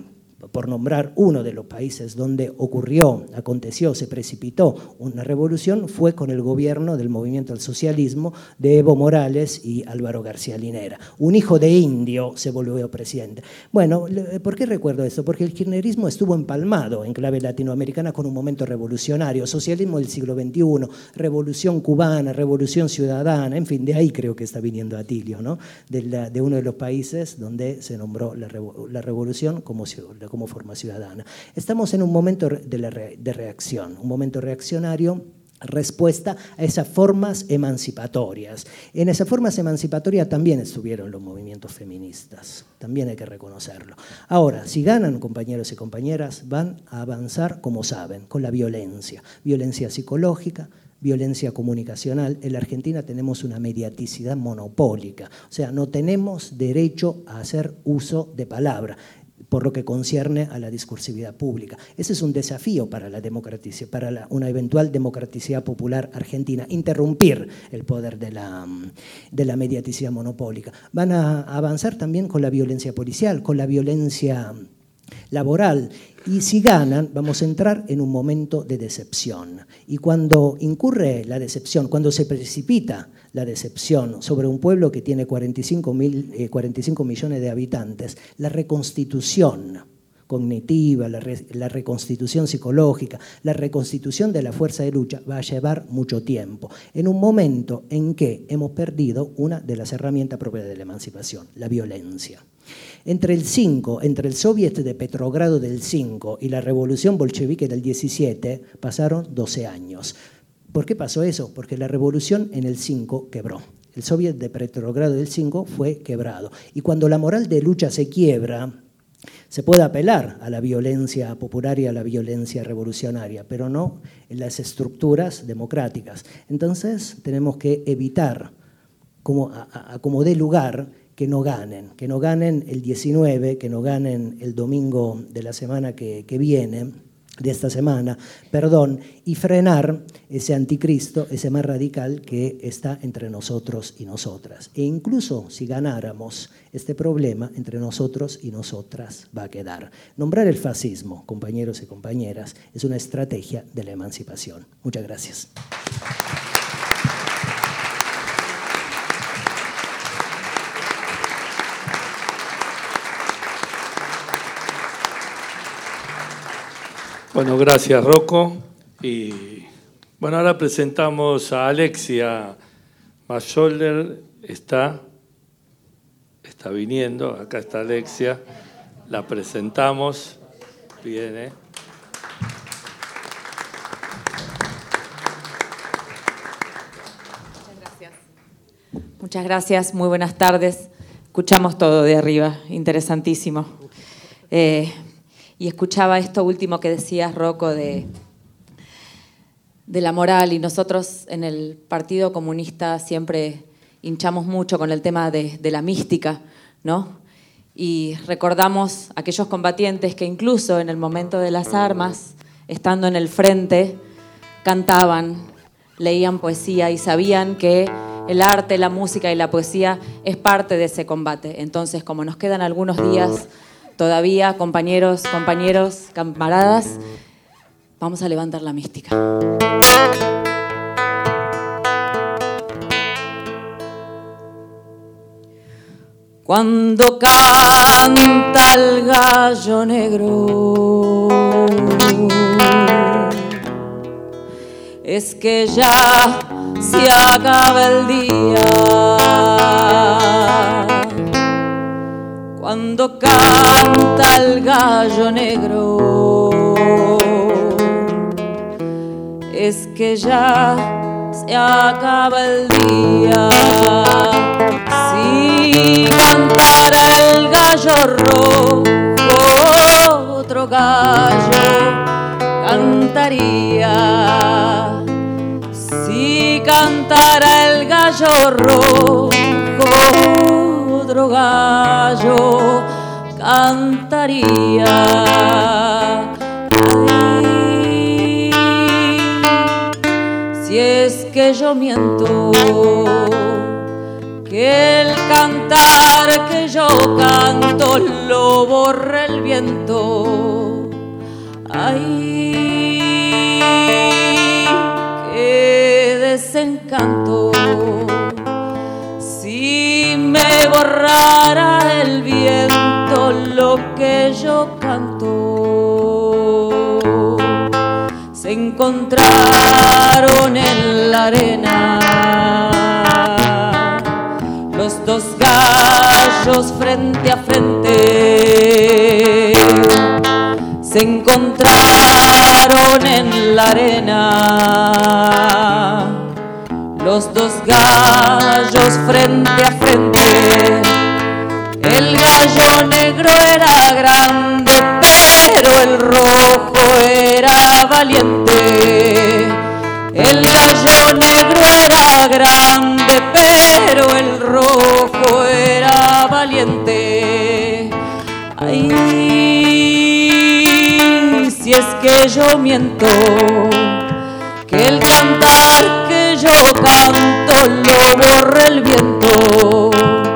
por nombrar uno de los países donde ocurrió, aconteció, se precipitó una revolución, fue con el gobierno del movimiento al socialismo de Evo Morales y Álvaro García Linera. Un hijo de indio se volvió presidente. Bueno, ¿por qué recuerdo esto? Porque el kirchnerismo estuvo empalmado en clave latinoamericana con un momento revolucionario, socialismo del siglo veintiuno, revolución cubana, revolución ciudadana, en fin, de ahí creo que está viniendo Atilio, ¿no? De, la, de uno de los países donde se nombró la, la revolución como, como forma ciudadana. Estamos en un momento de, la re, de reacción, un momento reaccionario, respuesta a esas formas emancipatorias. En esas formas emancipatorias también estuvieron los movimientos feministas, también hay que reconocerlo. Ahora, si ganan, compañeros y compañeras, van a avanzar como saben, con la violencia, violencia psicológica, violencia comunicacional. En la Argentina tenemos una mediaticidad monopólica, o sea, no tenemos derecho a hacer uso de palabra por lo que concierne a la discursividad pública. Ese es un desafío para, la democraticidad, para la, una eventual democraticidad popular argentina, interrumpir el poder de la, de la mediaticidad monopólica. Van a avanzar también con la violencia policial, con la violencia laboral, y si ganan vamos a entrar en un momento de decepción. Y cuando incurre la decepción, cuando se precipita la decepción sobre un pueblo que tiene cuarenta y cinco millones de habitantes, la reconstitución cognitiva, la, re, la reconstitución psicológica, la reconstitución de la fuerza de lucha va a llevar mucho tiempo, en un momento en que hemos perdido una de las herramientas propias de la emancipación, la violencia. Entre el cinco, entre el Soviet de Petrogrado del cinco y la revolución bolchevique del diecisiete pasaron doce años. ¿Por qué pasó eso? Porque la revolución en el cinco quebró. El Soviet de Petrogrado del cinco fue quebrado. Y cuando la moral de lucha se quiebra, se puede apelar a la violencia popular y a la violencia revolucionaria, pero no en las estructuras democráticas. Entonces tenemos que evitar, como, a, a, como dé lugar, que no ganen, que no ganen el diecinueve, que no ganen el domingo de la semana que, que viene, de esta semana, perdón, y frenar ese anticristo, ese más radical que está entre nosotros y nosotras. E incluso si ganáramos, este problema entre nosotros y nosotras va a quedar. Nombrar el fascismo, compañeros y compañeras, es una estrategia de la emancipación. Muchas gracias. Bueno, gracias, Rocco. Y bueno, ahora presentamos a Alexia Mascholder. Está, está viniendo, acá está Alexia. La presentamos. Viene. Muchas gracias. Muchas gracias, muy buenas tardes. Escuchamos todo de arriba, interesantísimo. Eh, Y escuchaba esto último que decías, Rocco, de, de la moral, y nosotros en el Partido Comunista siempre hinchamos mucho con el tema de, de la mística, ¿no? Y recordamos a aquellos combatientes que incluso en el momento de las armas, estando en el frente, cantaban, leían poesía y sabían que el arte, la música y la poesía es parte de ese combate. Entonces, como nos quedan algunos días todavía, compañeros, compañeros, camaradas, vamos a levantar la mística. Cuando canta el gallo negro, es que ya se acaba el día. Cuando canta el gallo negro, es que ya se acaba el día. Si cantara el gallo rojo, otro gallo cantaría. Si cantara el gallo rojo, otro gallo cantaría. Ay, si es que yo miento, que el cantar que que yo canto lo borra el viento. Ay, qué desencanto. Si me borrara el viento lo que yo canto. Se encontraron en la arena los dos gallos frente a frente. Se encontraron en la arena los dos gallos frente a frente. El gallo negro era grande, pero el rojo era valiente. El gallo negro era grande, pero el rojo era valiente. Ay, si es que yo miento, que el cantar que yo canto lo borra el viento.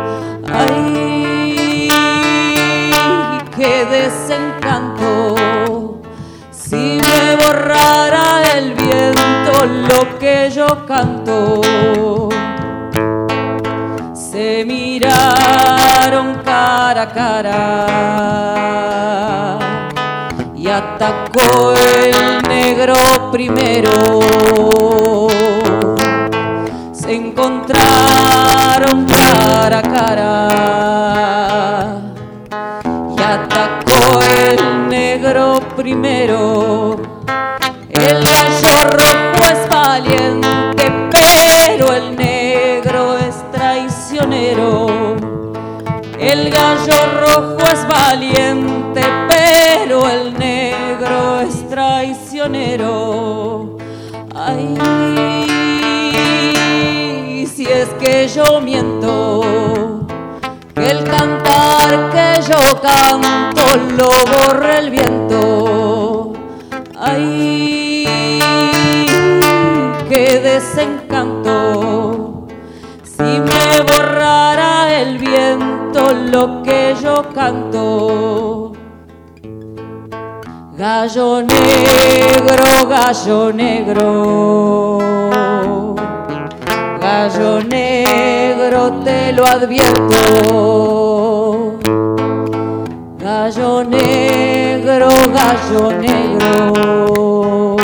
Ay, qué desencanto. Si me borrara el viento lo que yo canto. Se miraron cara a cara y atacó el negro primero. Se encontraron cara a cara y atacó el negro primero. El gallo rojo es valiente, pero el negro es traicionero. El gallo rojo es valiente, pero el negro es traicionero. Ay, si es que yo miento, que el cantar que yo canto lo borra el viento. Ay, qué desencanto. Si me borrara el viento lo que yo canto. Gallo negro, gallo negro, gallo negro te lo advierto. Gallo negro, gallo negro,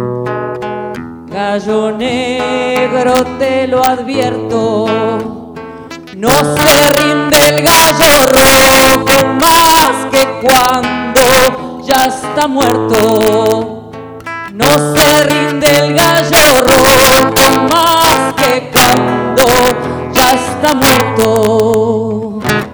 gallo negro te lo advierto. No se rinde el gallo rojo más que cuando ya está muerto. No se rinde el gallo rojo más que cuando ya está muerto.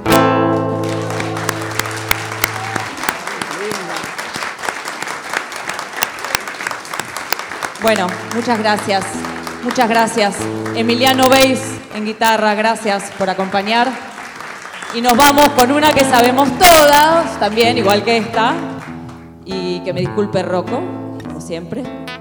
Bueno, muchas gracias. Muchas gracias. Emiliano Beis en guitarra, gracias por acompañar. Y nos vamos con una que sabemos todas, también, igual que esta. Y que me disculpe Rocco, como siempre.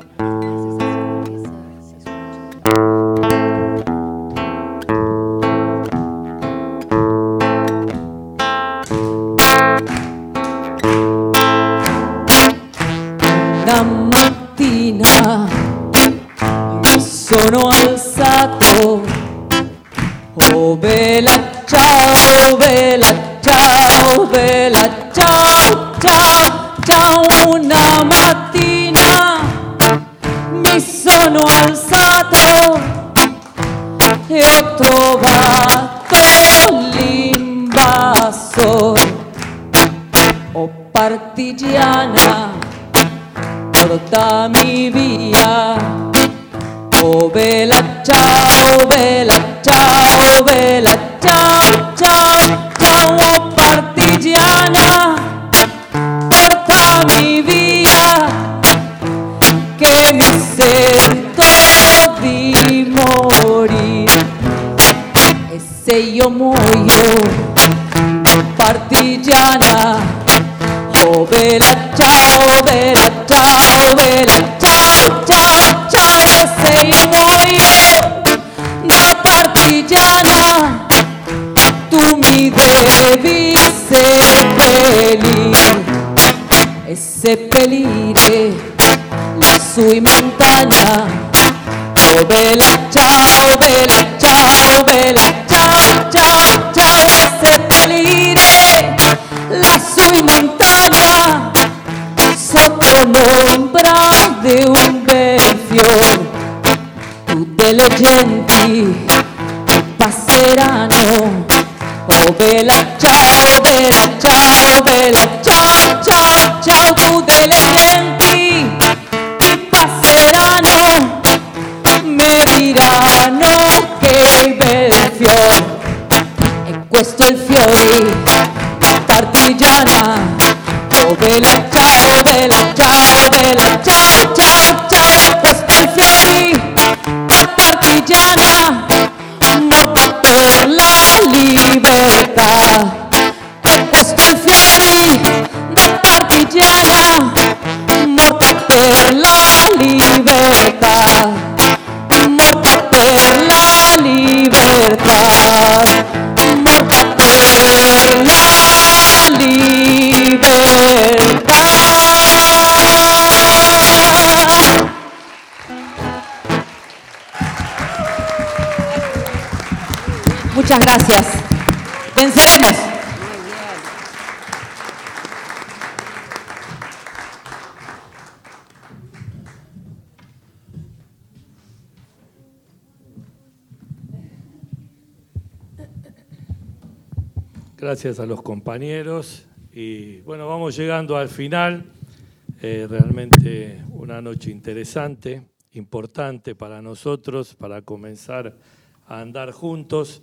La mattina mi sono alzato. Oh bella ciao, bella ciao, bella ciao, ciao. Una mattina mi sono alzato e ho trovato l'invasor. Oh partigiana, portami via. Oh bella ciao, bella ciao, bella ciao, ciao, ciao. Oh partigiana, portami via, che mi sento di morire. E se io muoio, partigiana, oh bella ciao, bella ciao, bella ciao, ciao, ciao. E se io muoio da partigiana, tu mi devi vise pelire, e seppellire la sua montagna. Oh bella ciao, bella ciao, bella ciao, ciao, ciao, e seppellire la sua montagna sotto l'ombra di un bel fiore. Tutte le genti passeranno. Oh bella ciao, bella ciao, bella ciao, ciao, ciao, tutte le genti che passeranno mi diranno che bel fiore. E questo è il fiore partigiana. Oh bella ciao, bella ciao, bella ciao, ciao, ciao, questo è il fiore partigiana, morta per la libertà. E questo è il fiore da partigiana, morta per la libertà, morta per la libertà, morta per la libertà. Muchas gracias. Venceremos. Gracias a los compañeros y bueno, vamos llegando al final. Eh, realmente una noche interesante, importante para nosotros, para comenzar a andar juntos.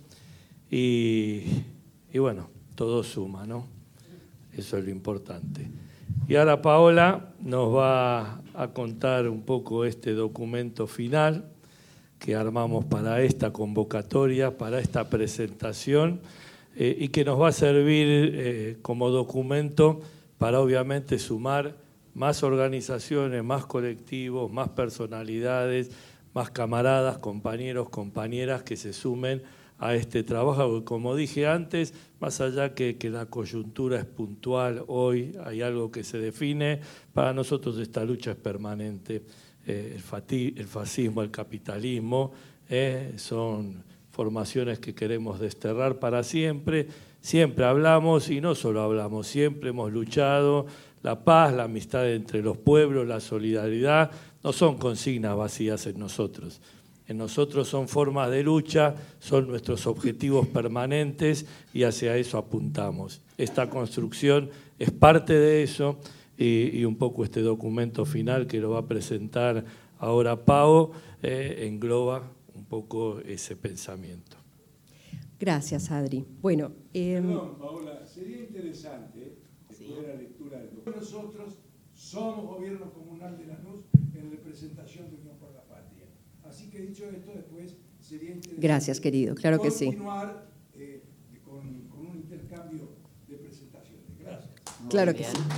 Y, y bueno, todo suma, ¿no? Eso es lo importante. Y ahora Paola nos va a contar un poco este documento final que armamos para esta convocatoria, para esta presentación, eh, y que nos va a servir eh, como documento para obviamente sumar más organizaciones, más colectivos, más personalidades, más camaradas, compañeros, compañeras que se sumen a este trabajo, porque como dije antes, más allá que, que la coyuntura es puntual, hoy hay algo que se define, para nosotros esta lucha es permanente. Eh, el, fati, el fascismo, el capitalismo, eh, son formaciones que queremos desterrar para siempre. Siempre hablamos, y no solo hablamos, siempre hemos luchado. La paz, la amistad entre los pueblos, la solidaridad, no son consignas vacías en nosotros. En nosotros son formas de lucha, son nuestros objetivos permanentes y hacia eso apuntamos. Esta construcción es parte de eso y, y un poco este documento final que lo va a presentar ahora Pau eh, engloba un poco ese pensamiento. Gracias, Adri. Bueno, eh... Perdón, Paola, sería interesante, después de la lectura del documento, nosotros somos Gobierno Comunal de Lanús en representación de Unión por la Patria. Así que dicho esto, después sería interesante. Gracias, querido, claro que sí. Continuar eh, con, con un intercambio de presentaciones. Gracias. Muy claro bien. Que sí.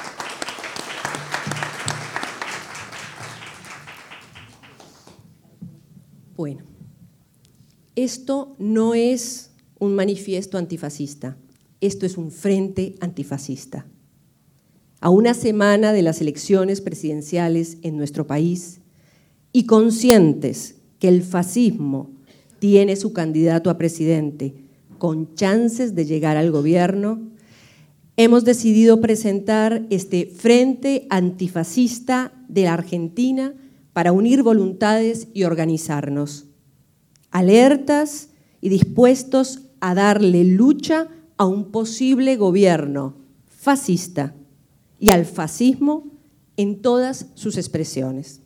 Bueno, esto no es un manifiesto antifascista, esto es un frente antifascista. A una semana de las elecciones presidenciales en nuestro país y conscientes que el fascismo tiene su candidato a presidente con chances de llegar al gobierno, hemos decidido presentar este Frente Antifascista de la Argentina para unir voluntades y organizarnos, alertas y dispuestos a darle lucha a un posible gobierno fascista y al fascismo en todas sus expresiones.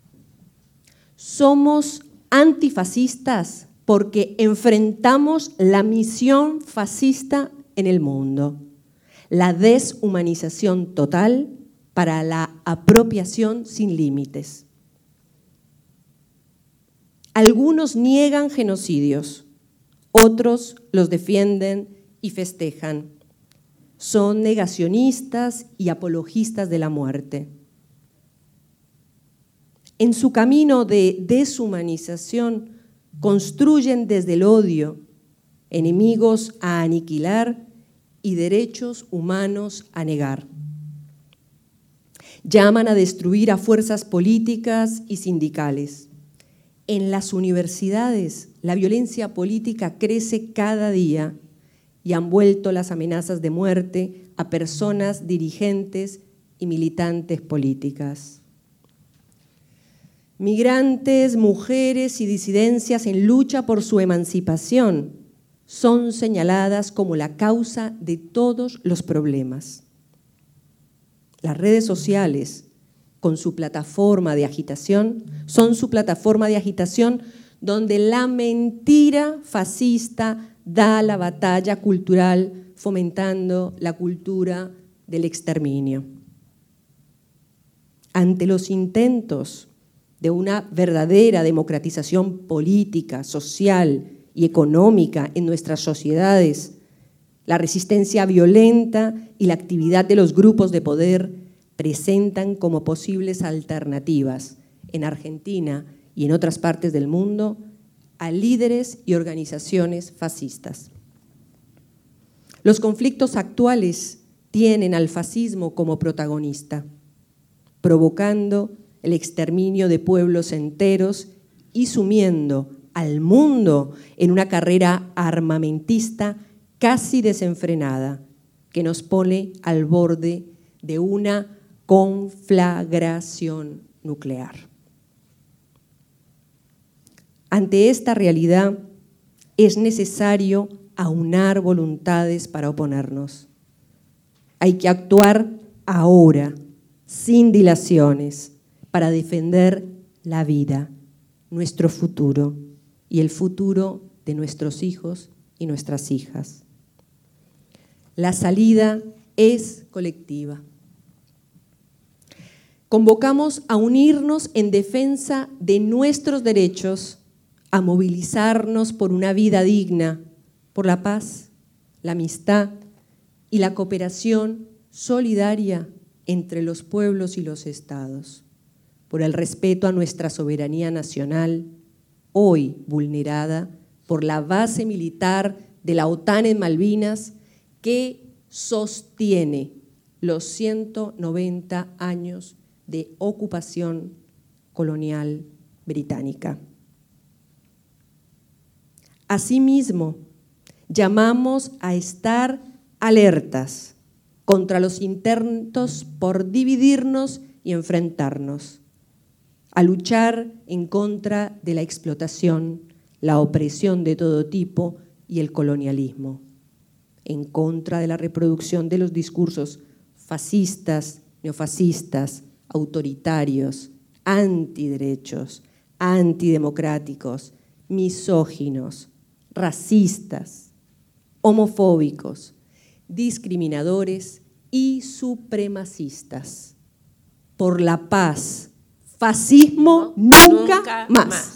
Somos antifascistas porque enfrentamos la misión fascista en el mundo, la deshumanización total para la apropiación sin límites. Algunos niegan genocidios, otros los defienden y festejan. Son negacionistas y apologistas de la muerte. En su camino de deshumanización construyen desde el odio enemigos a aniquilar y derechos humanos a negar. Llaman a destruir a fuerzas políticas y sindicales. En las universidades, la violencia política crece cada día y han vuelto las amenazas de muerte a personas dirigentes y militantes políticas. Migrantes, mujeres y disidencias en lucha por su emancipación son señaladas como la causa de todos los problemas. Las redes sociales, con su plataforma de agitación, son su plataforma de agitación donde la mentira fascista da la batalla cultural fomentando la cultura del exterminio. Ante los intentos de una verdadera democratización política, social y económica en nuestras sociedades, la resistencia violenta y la actividad de los grupos de poder presentan como posibles alternativas en Argentina y en otras partes del mundo a líderes y organizaciones fascistas. Los conflictos actuales tienen al fascismo como protagonista, provocando el exterminio de pueblos enteros y sumiendo al mundo en una carrera armamentista casi desenfrenada que nos pone al borde de una conflagración nuclear. Ante esta realidad es necesario aunar voluntades para oponernos. Hay que actuar ahora, sin dilaciones, para defender la vida, nuestro futuro y el futuro de nuestros hijos y nuestras hijas. La salida es colectiva. Convocamos a unirnos en defensa de nuestros derechos, a movilizarnos por una vida digna, por la paz, la amistad y la cooperación solidaria entre los pueblos y los estados, por el respeto a nuestra soberanía nacional, hoy vulnerada por la base militar de la OTAN en Malvinas, que sostiene los ciento noventa años de ocupación colonial británica. Asimismo, llamamos a estar alertas contra los intentos por dividirnos y enfrentarnos, a luchar en contra de la explotación, la opresión de todo tipo y el colonialismo, en contra de la reproducción de los discursos fascistas, neofascistas, autoritarios, antiderechos, antidemocráticos, misóginos, racistas, homofóbicos, discriminadores y supremacistas. Por la paz, fascismo nunca, nunca más. más.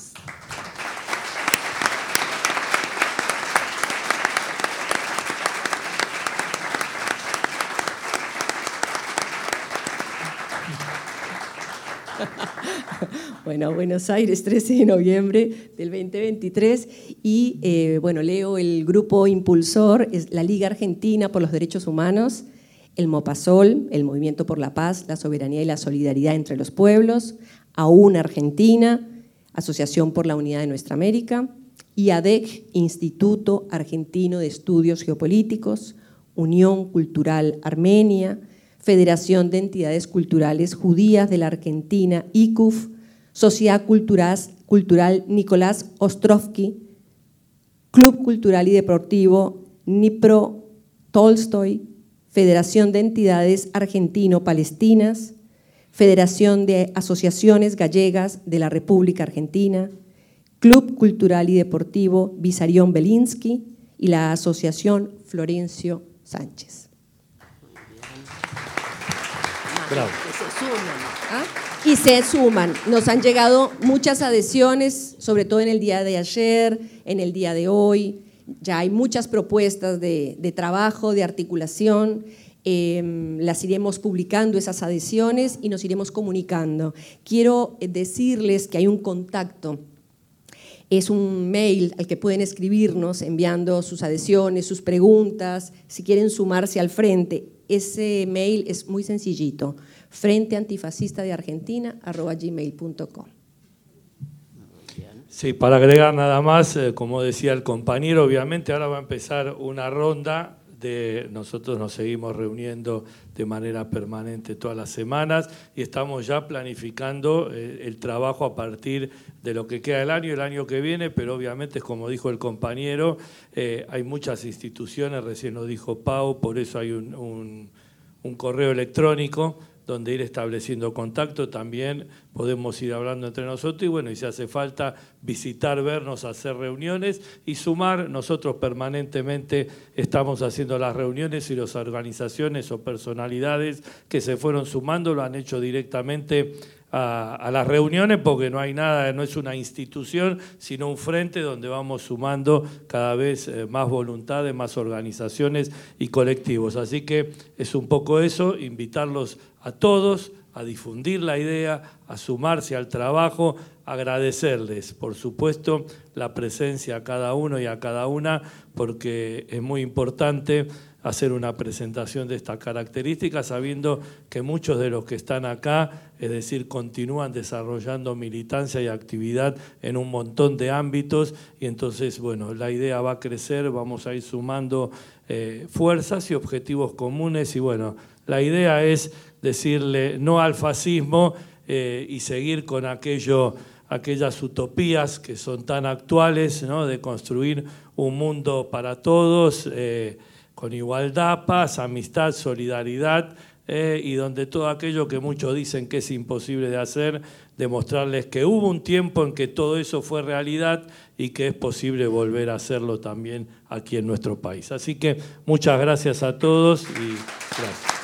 Bueno, Buenos Aires, trece de noviembre del veinte veintitrés, y eh, bueno, leo el grupo impulsor, es la Liga Argentina por los Derechos Humanos, el MOPASOL, el Movimiento por la Paz, la Soberanía y la Solidaridad entre los Pueblos, AUN Argentina, Asociación por la Unidad de Nuestra América, y ADEC, Instituto Argentino de Estudios Geopolíticos, Unión Cultural Armenia, Federación de Entidades Culturales Judías de la Argentina, I C U F, Sociedad Cultural, Cultural Nicolás Ostrovsky, Club Cultural y Deportivo Dnipro Tolstoy, Federación de Entidades Argentino-Palestinas, Federación de Asociaciones Gallegas de la República Argentina, Club Cultural y Deportivo Vissarion Belinsky y la Asociación Florencio Sánchez. Bravo. Se suman. ¿Ah? Y se suman. Nos han llegado muchas adhesiones, sobre todo en el día de ayer, en el día de hoy. Ya hay muchas propuestas de, de trabajo, de articulación. Eh, las iremos publicando, esas adhesiones, y nos iremos comunicando. Quiero decirles que hay un contacto Es un mail al que pueden escribirnos enviando sus adhesiones, sus preguntas, si quieren sumarse al frente. Ese mail es muy sencillito, frente antifascista de Argentina arroba gmail punto com. Sí, para agregar nada más, eh, como decía el compañero, obviamente ahora va a empezar una ronda de, nosotros nos seguimos reuniendo de manera permanente todas las semanas y estamos ya planificando eh, el trabajo a partir de lo que queda del año, el año que viene, pero obviamente, como dijo el compañero, eh, hay muchas instituciones, recién lo dijo Pau, por eso hay un, un, un correo electrónico donde ir estableciendo contacto, también podemos ir hablando entre nosotros y bueno, y si hace falta visitar, vernos, hacer reuniones y sumar, nosotros permanentemente estamos haciendo las reuniones y las organizaciones o personalidades que se fueron sumando lo han hecho directamente a, a las reuniones porque no hay nada, no es una institución, sino un frente donde vamos sumando cada vez más voluntades, más organizaciones y colectivos. Así que es un poco eso, invitarlos a todos a difundir la idea, a sumarse al trabajo, agradecerles, por supuesto, la presencia a cada uno y a cada una, porque es muy importante hacer una presentación de estas características, sabiendo que muchos de los que están acá, es decir, continúan desarrollando militancia y actividad en un montón de ámbitos, y entonces, bueno, la idea va a crecer, vamos a ir sumando eh, fuerzas y objetivos comunes, y bueno, la idea es decirle no al fascismo eh, y seguir con aquello, aquellas utopías que son tan actuales, ¿no? De construir un mundo para todos, eh, con igualdad, paz, amistad, solidaridad, eh, y donde todo aquello que muchos dicen que es imposible de hacer, demostrarles que hubo un tiempo en que todo eso fue realidad y que es posible volver a hacerlo también aquí en nuestro país. Así que muchas gracias a todos y gracias.